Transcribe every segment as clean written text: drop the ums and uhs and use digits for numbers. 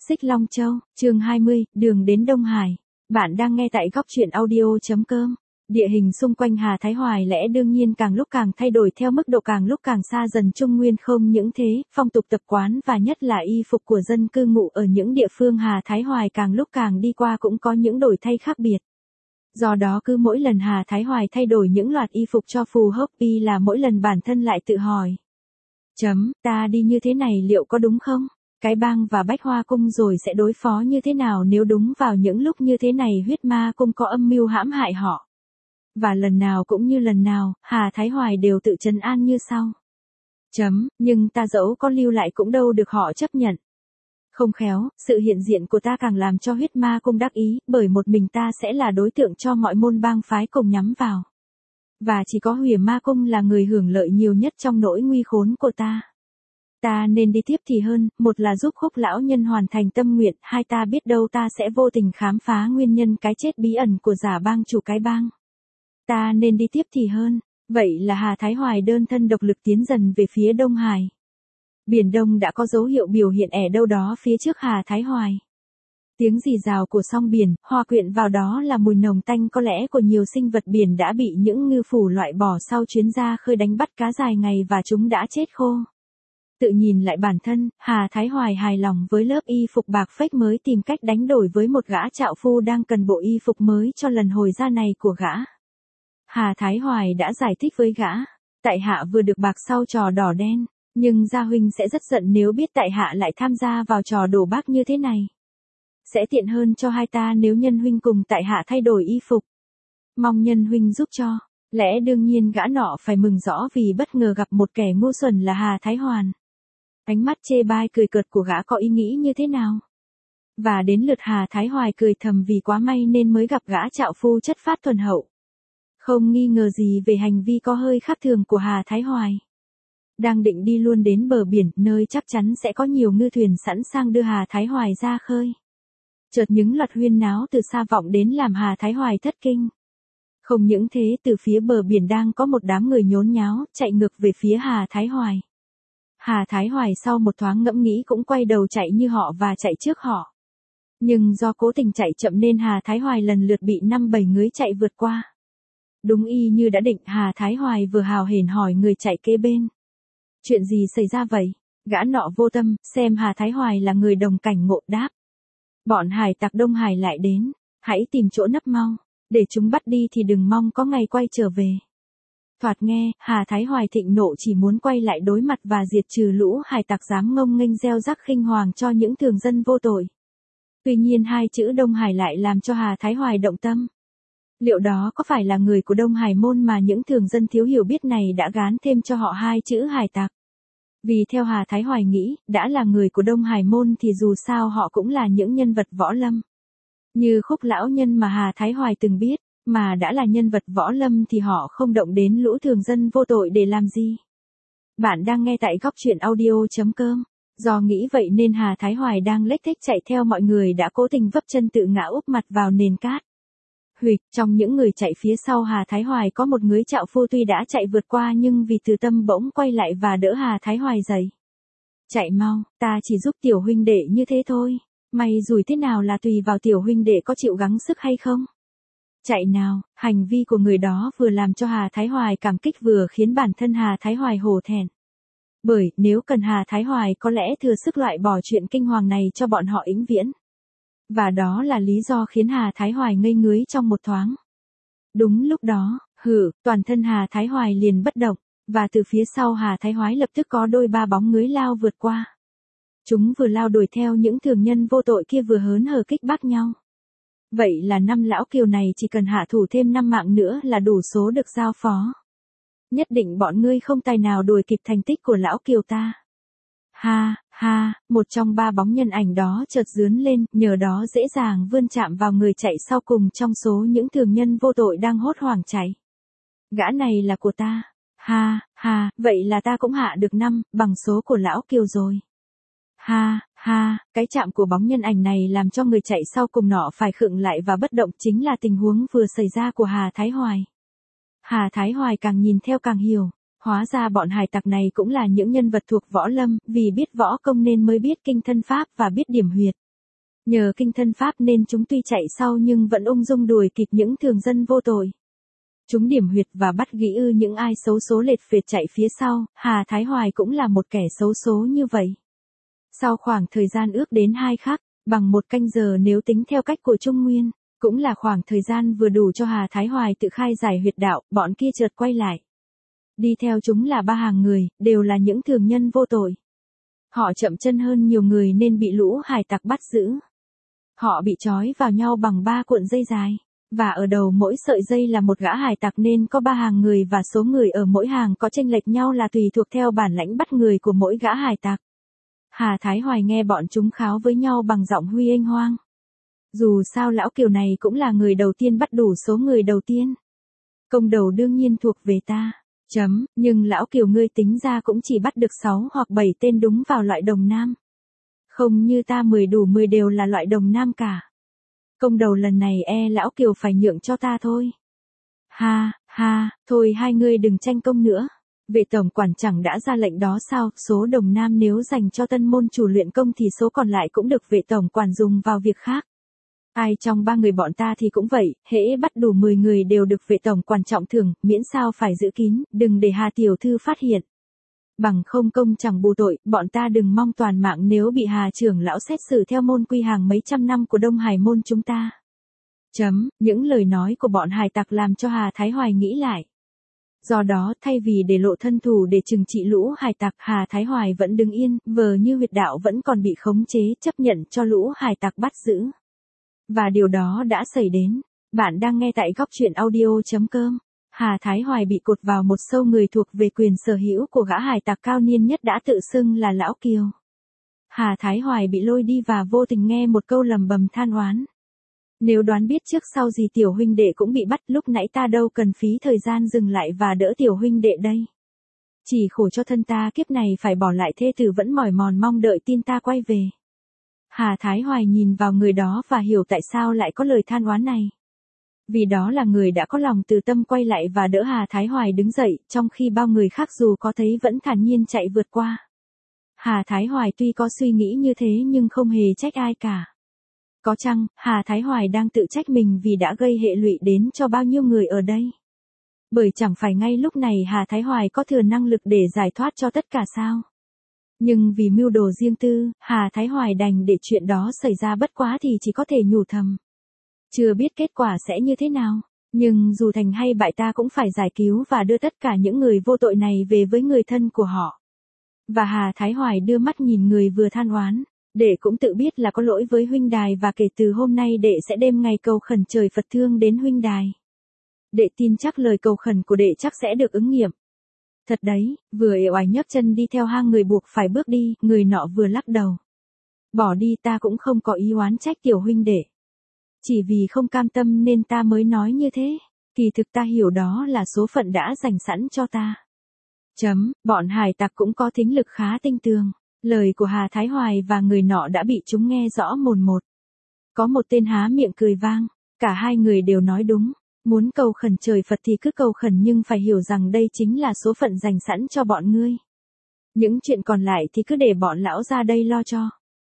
Xích Long Châu, chương 20, đường đến Đông Hải. Bạn đang nghe tại góc truyện audio.com. Địa hình xung quanh Hà Thái Hoài lẽ đương nhiên càng lúc càng thay đổi theo mức độ càng lúc càng xa dần Trung Nguyên, không những thế, phong tục tập quán và nhất là y phục của dân cư ngụ ở những địa phương Hà Thái Hoài càng lúc càng đi qua cũng có những đổi thay khác biệt. Do đó cứ mỗi lần Hà Thái Hoài thay đổi những loạt y phục cho phù hợp y là mỗi lần bản thân lại tự hỏi. Ta đi như thế này liệu có đúng không? Cái bang và Bách Hoa Cung rồi sẽ đối phó như thế nào nếu đúng vào những lúc như thế này Huyết Ma Cung có âm mưu hãm hại họ? Và lần nào cũng như lần nào, Hà Thái Hoài đều tự trấn an như sau. Nhưng ta dẫu có lưu lại cũng đâu được họ chấp nhận. Không khéo, sự hiện diện của ta càng làm cho Huyết Ma Cung đắc ý, bởi một mình ta sẽ là đối tượng cho mọi môn bang phái cùng nhắm vào. Và chỉ có Huyền Ma Cung là người hưởng lợi nhiều nhất trong nỗi nguy khốn của ta. Ta nên đi tiếp thì hơn, một là giúp Khúc lão nhân hoàn thành tâm nguyện, hai ta biết đâu ta sẽ vô tình khám phá nguyên nhân cái chết bí ẩn của giả bang chủ cái bang. Ta nên đi tiếp thì hơn, vậy là Hà Thái Hoài đơn thân độc lực tiến dần về phía Đông Hải. Biển Đông đã có dấu hiệu biểu hiện ở đâu đó phía trước Hà Thái Hoài. Tiếng rì rào của sóng biển, hòa quyện vào đó là mùi nồng tanh có lẽ của nhiều sinh vật biển đã bị những ngư phủ loại bỏ sau chuyến ra khơi đánh bắt cá dài ngày và chúng đã chết khô. Tự nhìn lại bản thân, Hà Thái Hoài hài lòng với lớp y phục bạc phách mới tìm cách đánh đổi với một gã trạo phu đang cần bộ y phục mới cho lần hồi ra này của gã. Hà Thái Hoài đã giải thích với gã, tại hạ vừa được bạc sau trò đỏ đen, nhưng gia huynh sẽ rất giận nếu biết tại hạ lại tham gia vào trò đổ bác như thế này. Sẽ tiện hơn cho hai ta nếu nhân huynh cùng tại hạ thay đổi y phục. Mong nhân huynh giúp cho. Lẽ đương nhiên gã nọ phải mừng rõ vì bất ngờ gặp một kẻ ngu xuẩn là Hà Thái Hoàn. Ánh mắt chê bai cười cợt của gã có ý nghĩ như thế nào? Và đến lượt Hà Thái Hoài cười thầm vì quá may nên mới gặp gã trạo phu chất phát thuần hậu. Không nghi ngờ gì về hành vi có hơi khác thường của Hà Thái Hoài. Đang định đi luôn đến bờ biển, nơi chắc chắn sẽ có nhiều ngư thuyền sẵn sàng đưa Hà Thái Hoài ra khơi. Chợt những loạt huyên náo từ xa vọng đến làm Hà Thái Hoài thất kinh. Không những thế, từ phía bờ biển đang có một đám người nhốn nháo, chạy ngược về phía Hà Thái Hoài. Hà Thái Hoài sau một thoáng ngẫm nghĩ cũng quay đầu chạy như họ và chạy trước họ. Nhưng do cố tình chạy chậm nên Hà Thái Hoài lần lượt bị 5-7 người chạy vượt qua. Đúng y như đã định, Hà Thái Hoài vừa hào hển hỏi người chạy kế bên. Chuyện gì xảy ra vậy? Gã nọ vô tâm, xem Hà Thái Hoài là người đồng cảnh ngộ đáp. Bọn hải tặc Đông Hải lại đến, hãy tìm chỗ nấp mau, để chúng bắt đi thì đừng mong có ngày quay trở về. Thoạt nghe, Hà Thái Hoài thịnh nộ chỉ muốn quay lại đối mặt và diệt trừ lũ hải tặc dám ngông nghênh gieo rắc khinh hoàng cho những thường dân vô tội. Tuy nhiên hai chữ Đông Hải lại làm cho Hà Thái Hoài động tâm. Liệu đó có phải là người của Đông Hải môn mà những thường dân thiếu hiểu biết này đã gán thêm cho họ hai chữ hải tặc? Vì theo Hà Thái Hoài nghĩ, đã là người của Đông Hải môn thì dù sao họ cũng là những nhân vật võ lâm. Như Khúc lão nhân mà Hà Thái Hoài từng biết, mà đã là nhân vật võ lâm thì họ không động đến lũ thường dân vô tội để làm gì. Bạn đang nghe tại góc truyện audio.com. Do nghĩ vậy nên Hà Thái Hoài đang lếch thếch chạy theo mọi người đã cố tình vấp chân tự ngã úp mặt vào nền cát. Trong những người chạy phía sau Hà Thái Hoài có một người trạo phu tuy đã chạy vượt qua nhưng vì từ tâm bỗng quay lại và đỡ Hà Thái Hoài dậy. Chạy mau, ta chỉ giúp tiểu huynh đệ như thế thôi. May rủi thế nào là tùy vào tiểu huynh đệ có chịu gắng sức hay không. Chạy nào, hành vi của người đó vừa làm cho Hà Thái Hoài cảm kích vừa khiến bản thân Hà Thái Hoài hổ thẹn. Bởi nếu cần Hà Thái Hoài có lẽ thừa sức loại bỏ chuyện kinh hoàng này cho bọn họ vĩnh viễn. Và đó là lý do khiến Hà Thái Hoài ngây ngưới trong một thoáng. Đúng lúc đó, toàn thân Hà Thái Hoài liền bất động, và từ phía sau Hà Thái Hoài lập tức có đôi ba bóng người lao vượt qua. Chúng vừa lao đuổi theo những thường nhân vô tội kia vừa hớn hở kích bác nhau. Vậy là 5 lão kiều này chỉ cần hạ thủ thêm 5 mạng nữa là đủ số được giao phó. Nhất định bọn ngươi không tài nào đuổi kịp thành tích của lão kiều ta. Ha, một trong ba bóng nhân ảnh đó chợt dướn lên, nhờ đó dễ dàng vươn chạm vào người chạy sau cùng trong số những thường nhân vô tội đang hốt hoảng chạy. Gã này là của ta. Ha, vậy là ta cũng hạ được 5, bằng số của lão kiều rồi. Ha, cái chạm của bóng nhân ảnh này làm cho người chạy sau cùng nọ phải khựng lại và bất động, chính là tình huống vừa xảy ra của Hà Thái Hoài. Hà Thái Hoài càng nhìn theo càng hiểu, hóa ra bọn hải tặc này cũng là những nhân vật thuộc võ lâm, vì biết võ công nên mới biết kinh thân pháp và biết điểm huyệt. Nhờ kinh thân pháp nên chúng tuy chạy sau nhưng vẫn ung dung đuổi kịp những thường dân vô tội. Chúng điểm huyệt và bắt gỉ những ai xấu số lệch phệt chạy phía sau, Hà Thái Hoài cũng là một kẻ xấu số như vậy. Sau khoảng thời gian ước đến 2 khắc, bằng 1 canh giờ nếu tính theo cách của Trung Nguyên, cũng là khoảng thời gian vừa đủ cho Hà Thái Hoài tự khai giải huyệt đạo, bọn kia chợt quay lại. Đi theo chúng là 3 hàng người, đều là những thường nhân vô tội. Họ chậm chân hơn nhiều người nên bị lũ hải tặc bắt giữ. Họ bị trói vào nhau bằng 3 cuộn dây dài, và ở đầu mỗi sợi dây là một gã hải tặc nên có 3 hàng người và số người ở mỗi hàng có chênh lệch nhau là tùy thuộc theo bản lãnh bắt người của mỗi gã hải tặc. Hà Thái Hoài nghe bọn chúng kháo với nhau bằng giọng huy ênh hoang. Dù sao lão Kiều này cũng là người đầu tiên bắt đủ số người đầu tiên. Công đầu đương nhiên thuộc về ta. Nhưng lão Kiều ngươi tính ra cũng chỉ bắt được 6 hoặc 7 tên đúng vào loại đồng nam. Không như ta 10 đủ 10 đều là loại đồng nam cả. Công đầu lần này lão Kiều phải nhượng cho ta thôi. Ha, thôi hai ngươi đừng tranh công nữa. Vệ tổng quản chẳng đã ra lệnh đó sao, số đồng nam nếu dành cho tân môn chủ luyện công thì số còn lại cũng được vệ tổng quản dùng vào việc khác. Ai trong 3 người bọn ta thì cũng vậy, hễ bắt đủ 10 người đều được vệ tổng quản trọng thưởng, miễn sao phải giữ kín, đừng để Hà tiểu thư phát hiện. Bằng không công chẳng bù tội, bọn ta đừng mong toàn mạng nếu bị Hà trưởng lão xét xử theo môn quy hàng mấy trăm năm của Đông Hải môn chúng ta. Những lời nói của bọn hải tặc làm cho Hà Thái Hoài nghĩ lại. Do đó, thay vì để lộ thân thủ để trừng trị lũ hải tặc, Hà Thái Hoài vẫn đứng yên, vờ như huyệt đạo vẫn còn bị khống chế, chấp nhận cho lũ hải tặc bắt giữ. Và điều đó đã xảy đến. Bạn đang nghe tại góc truyện audio.com. Hà Thái Hoài bị cột vào một sâu người thuộc về quyền sở hữu của gã hải tặc cao niên nhất đã tự xưng là Lão Kiều. Hà Thái Hoài bị lôi đi và vô tình nghe một câu lầm bầm than oán. Nếu đoán biết trước sau gì tiểu huynh đệ cũng bị bắt, lúc nãy ta đâu cần phí thời gian dừng lại và đỡ tiểu huynh đệ đây. Chỉ khổ cho thân ta kiếp này phải bỏ lại thê tử vẫn mỏi mòn mong đợi tin ta quay về. Hà Thái Hoài nhìn vào người đó và hiểu tại sao lại có lời than oán này. Vì đó là người đã có lòng từ tâm quay lại và đỡ Hà Thái Hoài đứng dậy, trong khi bao người khác dù có thấy vẫn thản nhiên chạy vượt qua. Hà Thái Hoài tuy có suy nghĩ như thế nhưng không hề trách ai cả. Có chăng, Hà Thái Hoài đang tự trách mình vì đã gây hệ lụy đến cho bao nhiêu người ở đây. Bởi chẳng phải ngay lúc này Hà Thái Hoài có thừa năng lực để giải thoát cho tất cả sao. Nhưng vì mưu đồ riêng tư, Hà Thái Hoài đành để chuyện đó xảy ra, bất quá thì chỉ có thể nhủ thầm. Chưa biết kết quả sẽ như thế nào, nhưng dù thành hay bại ta cũng phải giải cứu và đưa tất cả những người vô tội này về với người thân của họ. Và Hà Thái Hoài đưa mắt nhìn người vừa than oán. Đệ cũng tự biết là có lỗi với huynh đài và kể từ hôm nay đệ sẽ đêm ngày cầu khẩn trời Phật thương đến huynh đài. Đệ tin chắc lời cầu khẩn của đệ chắc sẽ được ứng nghiệm. Thật đấy, vừa ệ oải nhấc chân đi theo hang người buộc phải bước đi, người nọ vừa lắc đầu. Bỏ đi, ta cũng không có ý oán trách tiểu huynh đệ. Chỉ vì không cam tâm nên ta mới nói như thế, kỳ thực ta hiểu đó là số phận đã dành sẵn cho ta. Bọn hải tặc cũng có thính lực khá tinh tường. Lời của Hà Thái Hoài và người nọ đã bị chúng nghe rõ mồn một. Có một tên há miệng cười vang, cả hai người đều nói đúng, muốn cầu khẩn trời Phật thì cứ cầu khẩn nhưng phải hiểu rằng đây chính là số phận dành sẵn cho bọn ngươi. Những chuyện còn lại thì cứ để bọn lão ra đây lo cho.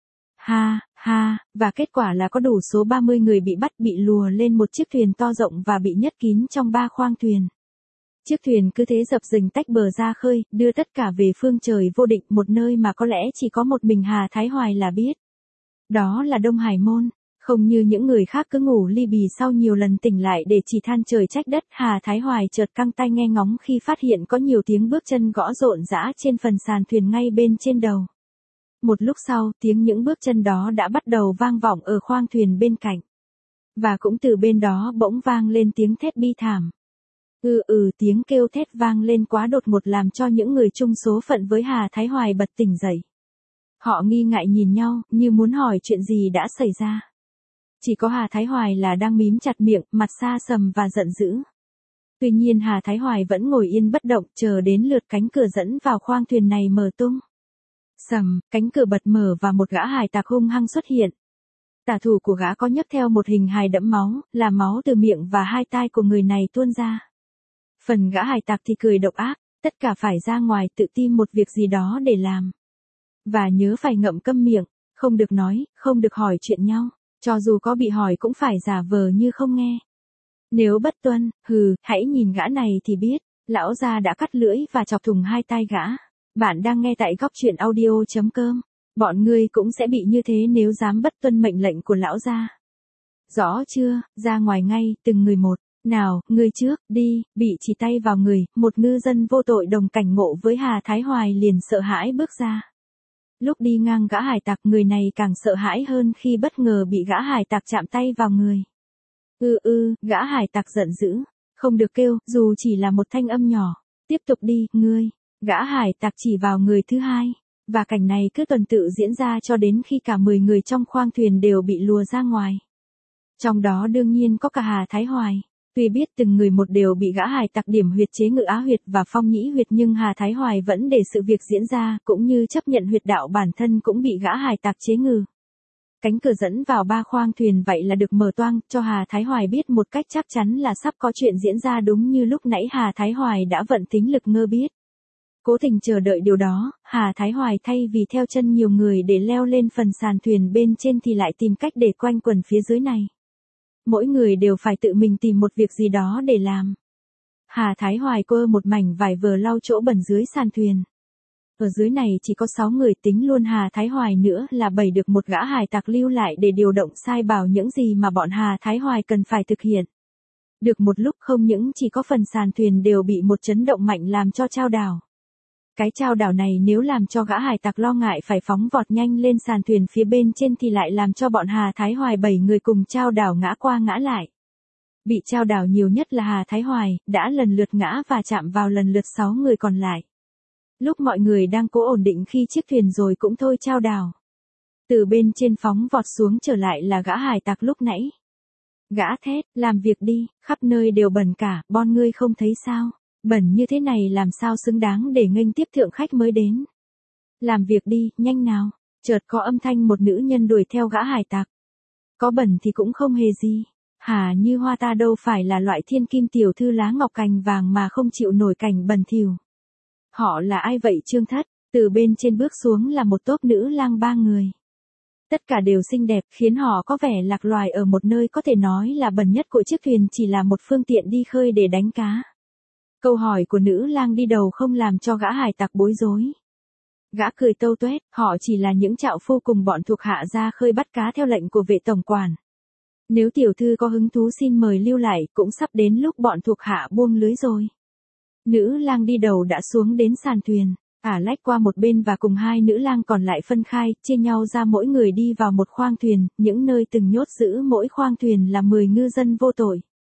Và kết quả là có đủ số 30 người bị bắt, bị lùa lên một chiếc thuyền to rộng và bị nhét kín trong 3 khoang thuyền. Chiếc thuyền cứ thế dập dềnh tách bờ ra khơi, đưa tất cả về phương trời vô định, một nơi mà có lẽ chỉ có một mình Hà Thái Hoài là biết. Đó là Đông Hải môn, không như những người khác cứ ngủ li bì sau nhiều lần tỉnh lại để chỉ than trời trách đất. Hà Thái Hoài chợt căng tai nghe ngóng khi phát hiện có nhiều tiếng bước chân gõ rộn rã trên phần sàn thuyền ngay bên trên đầu. Một lúc sau, tiếng những bước chân đó đã bắt đầu vang vọng ở khoang thuyền bên cạnh. Và cũng từ bên đó bỗng vang lên tiếng thét bi thảm. Tiếng kêu thét vang lên quá đột ngột làm cho những người chung số phận với Hà Thái Hoài bật tỉnh dậy. Họ nghi ngại nhìn nhau, như muốn hỏi chuyện gì đã xảy ra. Chỉ có Hà Thái Hoài là đang mím chặt miệng, mặt xa sầm và giận dữ. Tuy nhiên Hà Thái Hoài vẫn ngồi yên bất động, chờ đến lượt cánh cửa dẫn vào khoang thuyền này mở tung. Cánh cửa bật mở và một gã hải tặc hung hăng xuất hiện. Tả thủ của gã có nhấc theo một hình hài đẫm máu, là máu từ miệng và hai tai của người này tuôn ra. Phần gã hải tặc thì cười độc ác, tất cả phải ra ngoài tự tìm một việc gì đó để làm. Và nhớ phải ngậm câm miệng, Không được nói, không được hỏi chuyện nhau, cho dù có bị hỏi cũng phải giả vờ như không nghe. Nếu bất tuân, hãy nhìn gã này thì biết, lão gia đã cắt lưỡi và chọc thủng hai tai gã. Bạn đang nghe tại góc truyện audio.com. Bọn ngươi cũng sẽ bị như thế nếu dám bất tuân mệnh lệnh của lão gia. Rõ chưa, ra ngoài ngay, từng người một. Nào, ngươi trước, đi, bị chỉ tay vào người, một ngư dân vô tội đồng cảnh ngộ với Hà Thái Hoài liền sợ hãi bước ra. Lúc đi ngang gã hải tặc, người này càng sợ hãi hơn khi bất ngờ bị gã hải tặc chạm tay vào người. Gã hải tặc giận dữ. Không được kêu, dù chỉ là một thanh âm nhỏ. Tiếp tục đi, ngươi. Gã hải tặc chỉ vào người thứ hai. Và cảnh này cứ tuần tự diễn ra cho đến khi cả 10 người trong khoang thuyền đều bị lùa ra ngoài. Trong đó đương nhiên có cả Hà Thái Hoài. Tuy biết từng người một đều bị gã hải tặc điểm huyệt chế ngự á huyệt và phong nhĩ huyệt, nhưng Hà Thái Hoài vẫn để sự việc diễn ra, cũng như chấp nhận huyệt đạo bản thân cũng bị gã hải tặc chế ngự. Cánh cửa dẫn vào 3 khoang thuyền vậy là được mở toang, cho Hà Thái Hoài biết một cách chắc chắn là sắp có chuyện diễn ra, đúng như lúc nãy Hà Thái Hoài đã vận tính lực ngơ biết. Cố tình chờ đợi điều đó, Hà Thái Hoài thay vì theo chân nhiều người để leo lên phần sàn thuyền bên trên thì lại tìm cách để quanh quẩn phía dưới này. Mỗi người đều phải tự mình tìm một việc gì đó để làm. Hà Thái Hoài quơ một mảnh vải vờ lau chỗ bẩn dưới sàn thuyền. Ở dưới này chỉ có 6 người, tính luôn Hà Thái Hoài nữa là 7, được một gã hải tặc lưu lại để điều động sai bảo những gì mà bọn Hà Thái Hoài cần phải thực hiện. Được một lúc không những chỉ có phần sàn thuyền đều bị một chấn động mạnh làm cho chao đảo. Cái chao đảo này nếu làm cho gã hải tặc lo ngại phải phóng vọt nhanh lên sàn thuyền phía bên trên thì lại làm cho bọn Hà Thái Hoài 7 người cùng chao đảo ngã qua ngã lại. Bị chao đảo nhiều nhất là Hà Thái Hoài, đã lần lượt ngã và chạm vào lần lượt 6 người còn lại. Lúc mọi người đang cố ổn định khi chiếc thuyền rồi cũng thôi chao đảo. Từ bên trên phóng vọt xuống trở lại là gã hải tặc lúc nãy. Gã thét, làm việc đi, khắp nơi đều bẩn cả, bon ngươi không thấy sao? Bẩn như thế này làm sao xứng đáng để nghênh tiếp thượng khách mới đến. Làm việc đi, nhanh nào. Chợt có âm thanh một nữ nhân đuổi theo gã hải tặc. Có bẩn thì cũng không hề gì. Hà Như Hoa ta đâu phải là loại thiên kim tiểu thư lá ngọc cành vàng mà không chịu nổi cảnh bẩn thỉu. Họ là ai vậy Trương Thất? Từ bên trên bước xuống là một tốp nữ lang 3 người. Tất cả đều xinh đẹp, khiến họ có vẻ lạc loài ở một nơi có thể nói là bẩn nhất của chiếc thuyền, chỉ là một phương tiện đi khơi để đánh cá. Câu hỏi của nữ lang đi đầu không làm cho gã hải tặc bối rối. Gã cười tâu tuét, họ chỉ là những trạo phu cùng bọn thuộc hạ ra khơi bắt cá theo lệnh của vệ tổng quản. Nếu tiểu thư có hứng thú xin mời lưu lại, cũng sắp đến lúc bọn thuộc hạ buông lưới rồi. Nữ lang đi đầu đã xuống đến sàn thuyền, lách qua một bên và cùng 2 nữ lang còn lại phân khai, chia nhau ra mỗi người đi vào một khoang thuyền, những nơi từng nhốt giữ mỗi khoang thuyền là 10 ngư dân vô tội.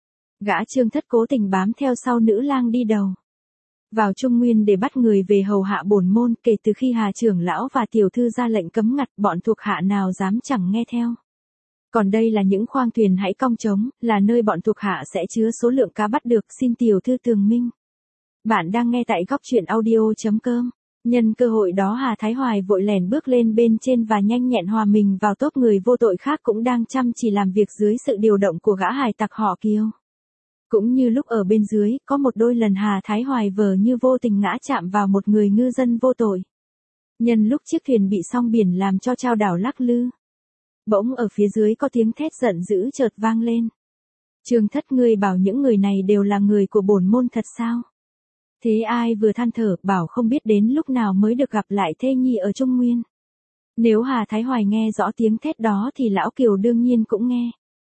Gã Trương Thất cố tình bám theo sau nữ lang đi đầu. Vào Trung Nguyên để bắt người về hầu hạ bổn môn, kể từ khi Hà trưởng lão và tiểu thư ra lệnh cấm ngặt, bọn thuộc hạ nào dám chẳng nghe theo. Còn đây là những khoang thuyền hãy cong trống, là nơi bọn thuộc hạ sẽ chứa số lượng cá bắt được, xin tiểu thư tường minh. Bạn đang nghe tại góc truyện audio.com. Nhân cơ hội đó Hà Thái Hoài vội lèn bước lên bên trên và nhanh nhẹn hòa mình vào tốp người vô tội khác cũng đang chăm chỉ làm việc dưới sự điều động của gã hải tặc họ Kiều. Cũng như lúc ở bên dưới, có một đôi lần Hà Thái Hoài vờ như vô tình ngã chạm vào một người ngư dân vô tội. Nhân lúc chiếc thuyền bị sóng biển làm cho chao đảo lắc lư. Bỗng ở phía dưới có tiếng thét giận dữ chợt vang lên. Trương Thất, ngươi bảo những người này đều là người của bổn môn thật sao? Thế ai vừa than thở bảo không biết đến lúc nào mới được gặp lại thê nhi ở Trung Nguyên. Nếu Hà Thái Hoài nghe rõ tiếng thét đó thì lão Kiều đương nhiên cũng nghe.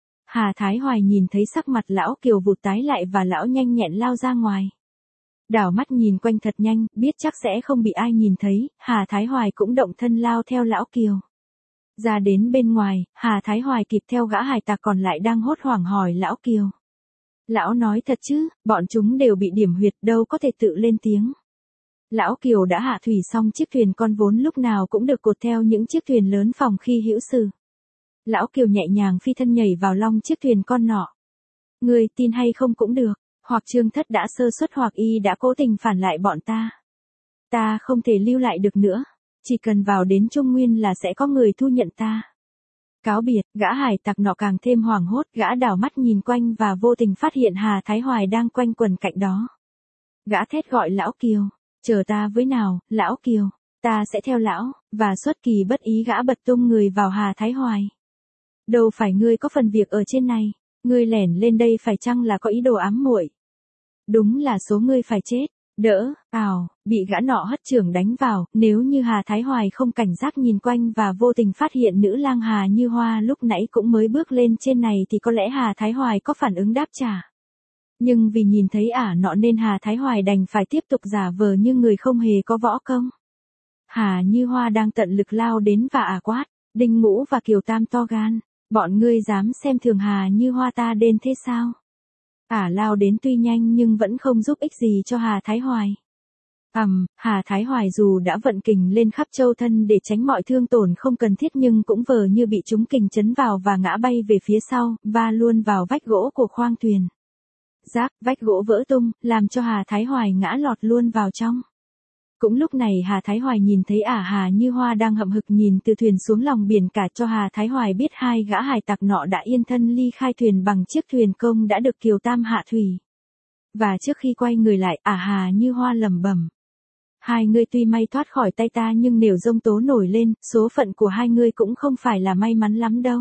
Hà Thái Hoài nhìn thấy sắc mặt lão Kiều vụt tái lại và lão nhanh nhẹn lao ra ngoài. Đảo mắt nhìn quanh thật nhanh, biết chắc sẽ không bị ai nhìn thấy, Hà Thái Hoài cũng động thân lao theo lão Kiều. Ra đến bên ngoài, Hà Thái Hoài kịp theo gã hải tặc còn lại đang hốt hoảng hỏi lão Kiều. Lão nói thật chứ, bọn chúng đều bị điểm huyệt đâu có thể tự lên tiếng. Lão Kiều đã hạ thủy xong chiếc thuyền con vốn lúc nào cũng được cột theo những chiếc thuyền lớn phòng khi hữu sự. Lão Kiều nhẹ nhàng phi thân nhảy vào long chiếc thuyền con nọ. Người tin hay không cũng được, hoặc Trương Thất đã sơ suất hoặc y đã cố tình phản lại bọn ta. Ta không thể lưu lại được nữa, chỉ cần vào đến Trung Nguyên là sẽ có người thu nhận ta. Cáo biệt, gã hải tặc nọ càng thêm hoảng hốt, gã đảo mắt nhìn quanh và vô tình phát hiện Hà Thái Hoài đang quanh quẩn cạnh đó. Gã thét gọi lão Kiều, chờ ta với nào, lão Kiều, Ta sẽ theo lão, và xuất kỳ bất ý gã bật tung người vào Hà Thái Hoài. Đâu phải ngươi có phần việc ở trên này, ngươi lẻn lên đây phải chăng là có ý đồ ám muội? Đúng là số ngươi phải chết. Đỡ, bị gã nọ hất chưởng đánh vào, nếu như Hà Thái Hoài không cảnh giác nhìn quanh và vô tình phát hiện nữ lang Hà Như Hoa lúc nãy cũng mới bước lên trên này thì có lẽ Hà Thái Hoài có phản ứng đáp trả. Nhưng vì nhìn thấy ả nọ nên Hà Thái Hoài đành phải tiếp tục giả vờ như người không hề có võ công. Hà Như Hoa đang tận lực lao đến và ả quát, Đinh Ngũ và Kiều Tam to gan, bọn ngươi dám xem thường Hà Như Hoa ta đến thế sao? Ả lao đến tuy nhanh nhưng vẫn không giúp ích gì cho Hà Thái Hoài. Hà Thái Hoài dù đã vận kình lên khắp châu thân để tránh mọi thương tổn không cần thiết nhưng cũng vờ như bị trúng kình chấn vào và ngã bay về phía sau, va luôn vào vách gỗ của khoang thuyền. Rác, vách gỗ vỡ tung, làm cho Hà Thái Hoài ngã lọt luôn vào trong. Cũng lúc này Hà Thái Hoài nhìn thấy ả Hà Như Hoa đang hậm hực nhìn từ thuyền xuống lòng biển cả cho Hà Thái Hoài biết hai gã hải tặc nọ đã yên thân ly khai thuyền bằng chiếc thuyền công đã được Kiều Tam hạ thủy. Và trước khi quay người lại ả Hà Như Hoa lẩm bẩm. Hai ngươi tuy may thoát khỏi tay ta nhưng nếu giông tố nổi lên, số phận của hai ngươi cũng không phải là may mắn lắm đâu.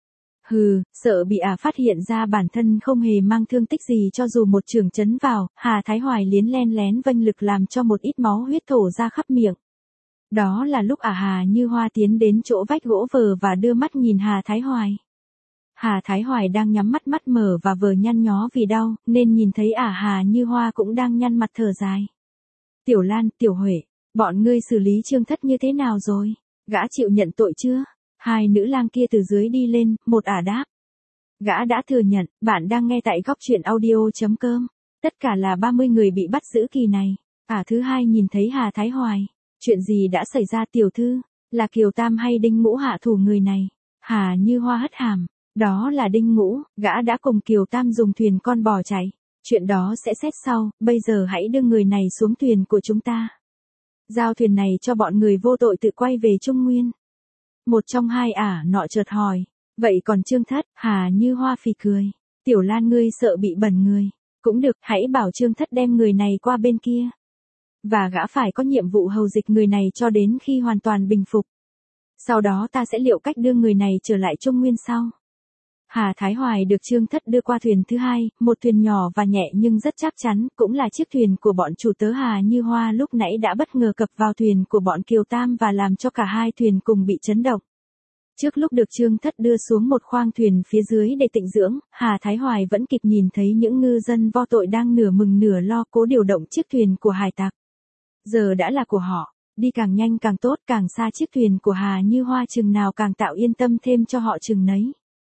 Sợ bị ả phát hiện ra bản thân không hề mang thương tích gì cho dù một chưởng chấn vào, Hà Thái Hoài liến len lén vênh lực làm cho một ít máu huyết thổ ra khắp miệng. Đó là lúc ả Hà Như Hoa tiến đến chỗ vách gỗ vờ và đưa mắt nhìn Hà Thái Hoài. Hà Thái Hoài đang nhắm mắt mở và vờ nhăn nhó vì đau, nên nhìn thấy ả Hà Như Hoa cũng đang nhăn mặt thở dài. Tiểu Lan, Tiểu Huệ, bọn ngươi xử lý Trương Thất như thế nào rồi? Gã chịu nhận tội chưa? Hai nữ lang kia từ dưới đi lên, một ả đáp. Gã đã thừa nhận, bạn đang nghe tại góc truyện audio.com. Tất cả là 30 người bị bắt giữ kỳ này. Ả thứ hai nhìn thấy Hà Thái Hoài. Chuyện gì đã xảy ra tiểu thư? Là Kiều Tam hay Đinh Ngũ hạ thủ người này? Hà Như Hoa hất hàm. Đó là Đinh Ngũ, gã đã cùng Kiều Tam dùng thuyền con bò chạy. Chuyện đó sẽ xét sau, bây giờ hãy đưa người này xuống thuyền của chúng ta. Giao thuyền này cho bọn người vô tội tự quay về Trung Nguyên. Một trong hai ả nọ chợt hỏi. Vậy còn Trương Thất? Hà Như Hoa phì cười. Tiểu Lan ngươi sợ bị bẩn người. Cũng được, hãy bảo Trương Thất đem người này qua bên kia. Và gã phải có nhiệm vụ hầu dịch người này cho đến khi hoàn toàn bình phục. Sau đó ta sẽ liệu cách đưa người này trở lại Trung Nguyên sau. Hà Thái Hoài được Trương Thất đưa qua thuyền thứ hai, một thuyền nhỏ và nhẹ nhưng rất chắc chắn, cũng là chiếc thuyền của bọn chủ tớ Hà Như Hoa lúc nãy đã bất ngờ cập vào thuyền của bọn Kiều Tam và làm cho cả hai thuyền cùng bị chấn động. Trước lúc được Trương Thất đưa xuống một khoang thuyền phía dưới để tịnh dưỡng, Hà Thái Hoài vẫn kịp nhìn thấy những ngư dân vô tội đang nửa mừng nửa lo cố điều động chiếc thuyền của hải tặc. Giờ đã là của họ, đi càng nhanh càng tốt, càng xa chiếc thuyền của Hà Như Hoa chừng nào càng tạo yên tâm thêm cho họ chừng nấy.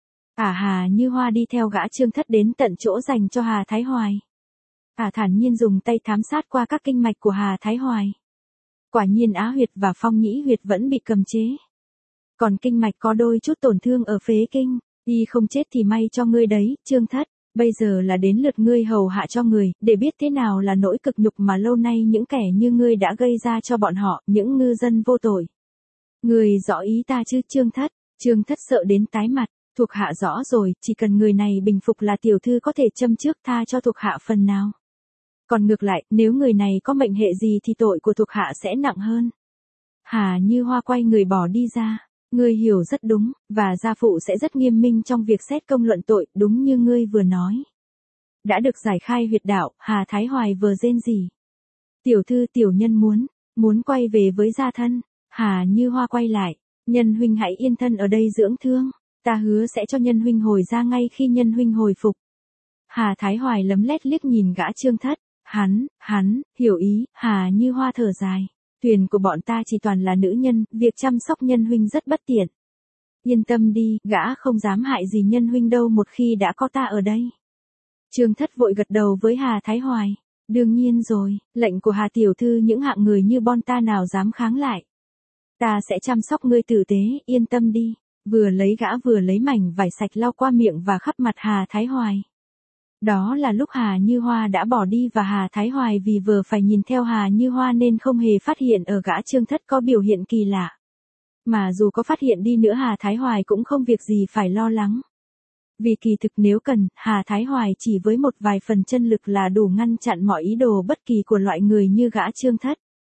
Hà Như Hoa đi theo gã Trương Thất đến tận chỗ dành cho Hà Thái Hoài. Thản nhiên dùng tay thám sát qua các kinh mạch của Hà Thái Hoài. Quả nhiên á huyệt và phong nhĩ huyệt vẫn bị cầm chế. Còn kinh mạch có đôi chút tổn thương ở phế kinh, y không chết thì may cho ngươi đấy, Trương Thất, bây giờ là đến lượt ngươi hầu hạ cho người, để biết thế nào là nỗi cực nhục mà lâu nay những kẻ như ngươi đã gây ra cho bọn họ, những ngư dân vô tội. Ngươi rõ ý ta chứ Trương Thất? Trương Thất sợ đến tái mặt, thuộc hạ rõ rồi, chỉ cần người này bình phục là tiểu thư có thể châm trước tha cho thuộc hạ phần nào. Còn ngược lại, nếu người này có mệnh hệ gì thì tội của thuộc hạ sẽ nặng hơn. Hà Như Hoa quay người bỏ đi ra. Ngươi hiểu rất đúng, và gia phụ sẽ rất nghiêm minh trong việc xét công luận tội, đúng như ngươi vừa nói. Đã được giải khai huyệt đạo, Hà Thái Hoài vừa rên rỉ. Tiểu thư tiểu nhân muốn quay về với gia thân. Hà Như Hoa quay lại, nhân huynh hãy yên thân ở đây dưỡng thương, ta hứa sẽ cho nhân huynh hồi ra ngay khi nhân huynh hồi phục. Hà Thái Hoài lấm lét liếc nhìn gã Trương Thất, hắn, hiểu ý, Hà Như Hoa thở dài. Thuyền của bọn ta chỉ toàn là nữ nhân, việc chăm sóc nhân huynh rất bất tiện. Yên tâm đi, gã không dám hại gì nhân huynh đâu một khi đã có ta ở đây. Trương Thất vội gật đầu với Hà Thái Hoài. Đương nhiên rồi, lệnh của Hà tiểu thư những hạng người như bọn ta nào dám kháng lại. Ta sẽ chăm sóc ngươi tử tế, yên tâm đi. Vừa lấy mảnh vải sạch lau qua miệng và khắp mặt Hà Thái Hoài. Đó là lúc Hà Như Hoa đã bỏ đi và Hà Thái Hoài vì vừa phải nhìn theo Hà Như Hoa nên không hề phát hiện ở gã Trương Thất có biểu hiện kỳ lạ. Mà dù có phát hiện đi nữa Hà Thái Hoài cũng không việc gì phải lo lắng. Vì kỳ thực nếu cần, Hà Thái Hoài chỉ với một vài phần chân lực là đủ ngăn chặn mọi ý đồ bất kỳ của loại người như gã Trương Thất.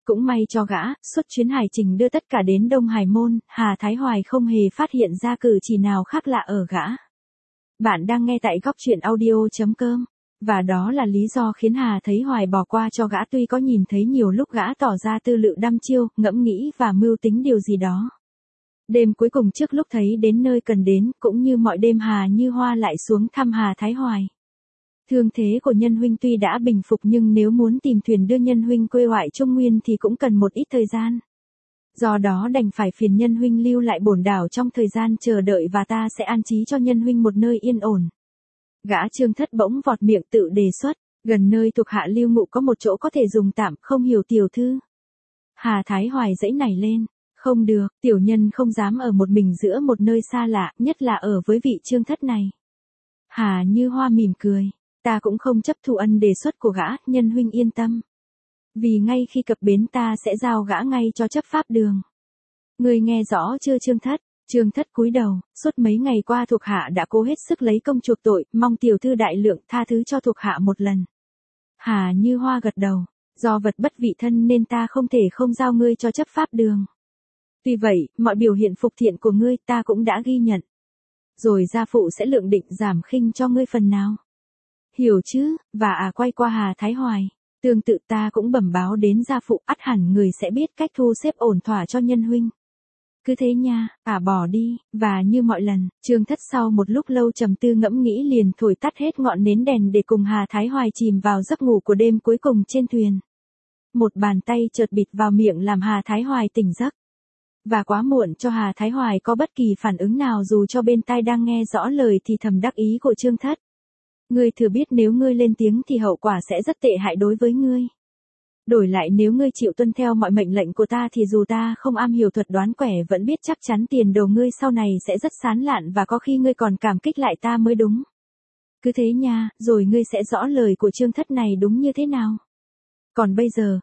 Cũng may cho gã, suốt chuyến hải trình đưa tất cả đến Đông Hải Môn, Hà Thái Hoài không hề phát hiện ra cử chỉ nào khác lạ ở gã. Bạn đang nghe tại góc chuyện audio.com. Và đó là lý do khiến Hà Thái Hoài bỏ qua cho gã, tuy có nhìn thấy nhiều lúc gã tỏ ra tư lự đăm chiêu, ngẫm nghĩ và mưu tính điều gì đó. Đêm cuối cùng trước lúc thấy đến nơi cần đến, cũng như mọi đêm Hà Như Hoa lại xuống thăm Hà Thái Hoài. Thương thế của Nhân huynh tuy đã bình phục nhưng nếu muốn tìm thuyền đưa Nhân huynh quê ngoại Trung Nguyên thì cũng cần một ít thời gian. Do đó đành phải phiền Nhân huynh lưu lại bổn đảo trong thời gian chờ đợi và ta sẽ an trí cho Nhân huynh một nơi yên ổn. Gã Trương Thất bỗng vọt miệng tự đề xuất, gần nơi thuộc hạ lưu ngụ có một chỗ có thể dùng tạm, không hiểu tiểu thư. Hà Thái Hoài giãy nảy lên, không được, tiểu nhân không dám ở một mình giữa một nơi xa lạ, nhất là ở với vị Trương Thất này. Hà Như Hoa mỉm cười, ta cũng không chấp thụ ân đề xuất của gã, Nhân huynh yên tâm. Vì ngay khi cập bến ta sẽ giao gã ngay cho chấp pháp đường. Ngươi nghe rõ chưa Trương Thất? Trương Thất cúi đầu, suốt mấy ngày qua thuộc hạ đã cố hết sức lấy công chuộc tội, mong tiểu thư đại lượng tha thứ cho thuộc hạ một lần. Hà Như Hoa gật đầu, do vật bất vị thân nên ta không thể không giao ngươi cho chấp pháp đường. Tuy vậy, mọi biểu hiện phục thiện của ngươi ta cũng đã ghi nhận. Rồi gia phụ sẽ lượng định giảm khinh cho ngươi phần nào. Hiểu chứ, và quay qua Hà Thái Hoài. Tương tự ta cũng bẩm báo đến gia phụ, ắt hẳn người sẽ biết cách thu xếp ổn thỏa cho Nhân huynh. Cứ thế nha, bỏ đi, và như mọi lần, Trương Thất sau một lúc lâu trầm tư ngẫm nghĩ liền thổi tắt hết ngọn nến đèn để cùng Hà Thái Hoài chìm vào giấc ngủ của đêm cuối cùng trên thuyền. Một bàn tay chợt bịt vào miệng làm Hà Thái Hoài tỉnh giấc. Và quá muộn cho Hà Thái Hoài có bất kỳ phản ứng nào dù cho bên tai đang nghe rõ lời thì thầm đắc ý của Trương Thất. Ngươi thừa biết nếu ngươi lên tiếng thì hậu quả sẽ rất tệ hại đối với ngươi. Đổi lại nếu ngươi chịu tuân theo mọi mệnh lệnh của ta thì dù ta không am hiểu thuật đoán quẻ vẫn biết chắc chắn tiền đồ ngươi sau này sẽ rất sán lạn và có khi ngươi còn cảm kích lại ta mới đúng. Cứ thế nha, rồi ngươi sẽ rõ lời của Trương Thất này đúng như thế nào. Còn bây giờ,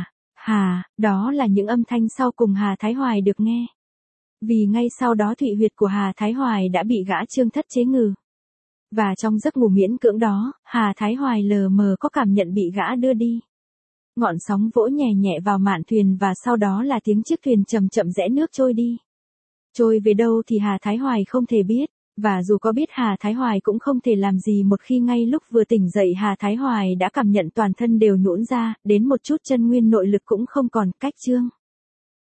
đó là những âm thanh sau cùng Hà Thái Hoài được nghe. Vì ngay sau đó thụy huyệt của Hà Thái Hoài đã bị gã Trương Thất chế ngự. Và trong giấc ngủ miễn cưỡng đó, Hà Thái Hoài lờ mờ có cảm nhận bị gã đưa đi. Ngọn sóng vỗ nhẹ nhẹ vào mạn thuyền và sau đó là tiếng chiếc thuyền chậm chậm rẽ nước trôi đi. Trôi về đâu thì Hà Thái Hoài không thể biết, và dù có biết Hà Thái Hoài cũng không thể làm gì một khi ngay lúc vừa tỉnh dậy Hà Thái Hoài đã cảm nhận toàn thân đều nhũn ra, đến một chút chân nguyên nội lực cũng không còn. Cách chương